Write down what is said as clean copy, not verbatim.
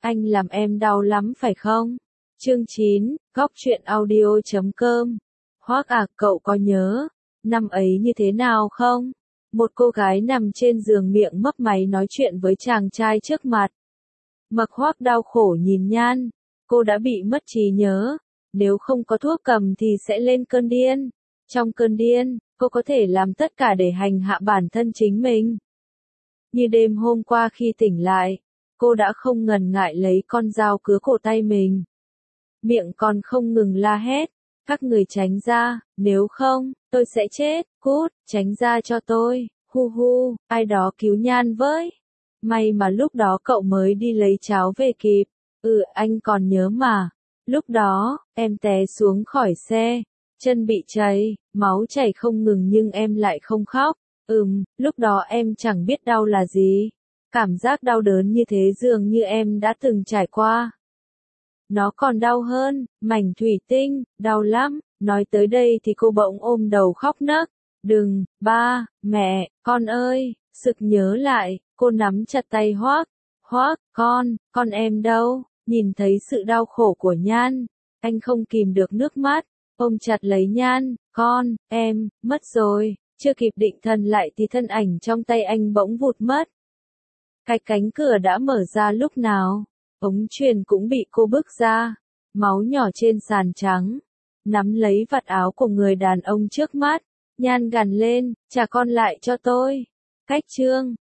anh làm em đau lắm phải không? Chương 9, Góc truyện audio.com. Hoác à, cậu có nhớ năm ấy như thế nào không? Một cô gái nằm trên giường miệng mấp máy nói chuyện với chàng trai trước mặt. Mặc Hoác đau khổ nhìn Nhan, cô đã bị mất trí nhớ, nếu không có thuốc cầm thì sẽ lên cơn điên. Trong cơn điên, cô có thể làm tất cả để hành hạ bản thân chính mình. Như đêm hôm qua khi tỉnh lại, cô đã không ngần ngại lấy con dao cứa cổ tay mình. Miệng còn không ngừng la hét, các người tránh ra, nếu không, tôi sẽ chết, cút, tránh ra cho tôi, hu hu, ai đó cứu Nhan với. May mà lúc đó cậu mới đi lấy cháo về kịp, anh còn nhớ mà, lúc đó, em té xuống khỏi xe, chân bị cháy, máu chảy không ngừng nhưng em lại không khóc, lúc đó em chẳng biết đau là gì, cảm giác đau đớn như thế dường như em đã từng trải qua. Nó còn đau hơn, mảnh thủy tinh, đau lắm, nói tới đây thì cô bỗng ôm đầu khóc nấc. Đừng, ba, mẹ, con ơi, sực nhớ lại, cô nắm chặt tay Hoác. Hoác, con em đâu? Nhìn thấy sự đau khổ của Nhan, anh không kìm được nước mắt, ôm chặt lấy Nhan, em, mất rồi, chưa kịp định thần lại thì thân ảnh trong tay anh bỗng vụt mất. Cái cánh cửa đã mở ra lúc nào? Ống truyền cũng bị cô bước ra, máu nhỏ trên sàn trắng, nắm lấy vạt áo của người đàn ông trước mắt, Nhan gằn lên, trả con lại cho tôi. Cách chương